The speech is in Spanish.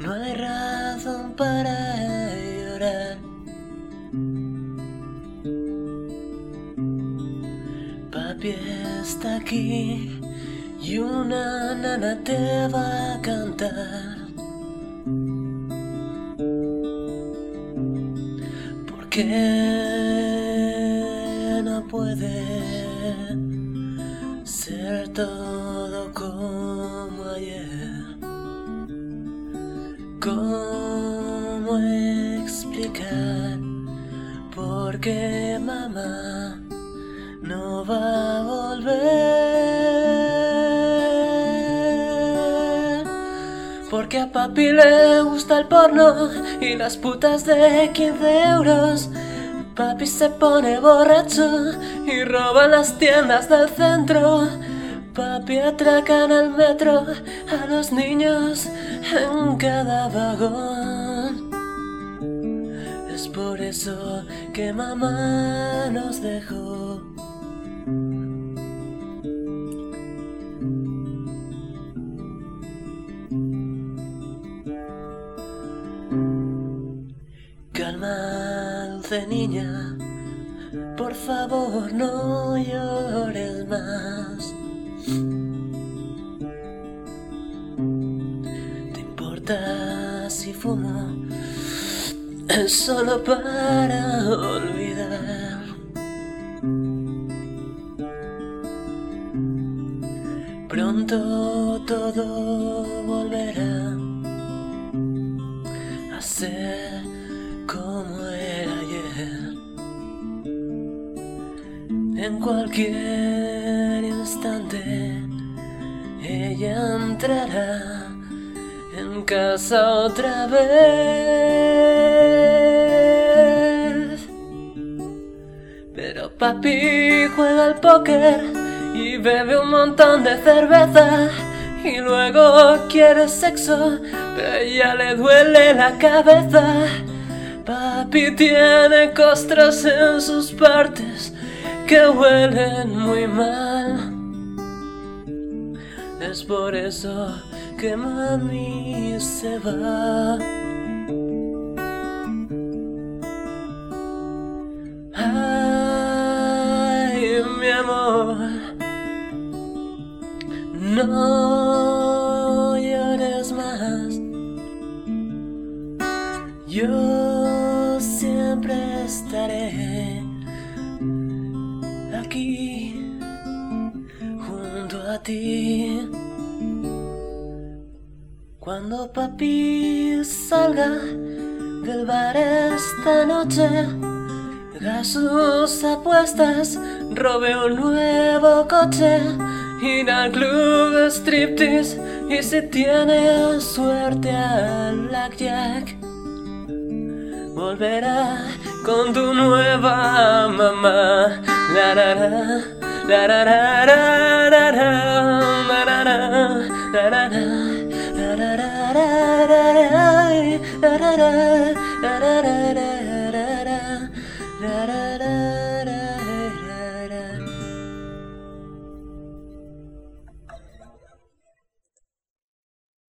no hay razón para llorar. Papi está aquí y una nana te va a cantar. ¿Por qué no puede ser todo como ayer? ¿Cómo explicar por qué mamá no va a volver? Porque a papi le gusta el porno y las putas de 15 euros. Papi se pone borracho y roba las tiendas del centro. Papi atraca en el metro a los niños en cada vagón. Es por eso que mamá nos dejó. Calma, dulce niña, por favor no llores más. ¿Te importa si fumo? Es solo para olvidar. Pronto todo volverá a ser como era ayer. En cualquier instante ella entrará en casa otra vez. Pero papi juega al póker y bebe un montón de cerveza y luego quiere sexo, pero a ella le duele la cabeza. Papi tiene costras en sus partes que huelen muy mal. Es por eso que mami se va. Ay, mi amor, no llores más. Yo siempre estaré aquí junto a ti. Cuando papi salga del bar esta noche, haga sus apuestas, robe un nuevo coche, irá al club de striptease y si tiene suerte al blackjack, volverá con tu nueva mamá. La la la, la la la la la la, la la la, la la la, la la la la la la la la.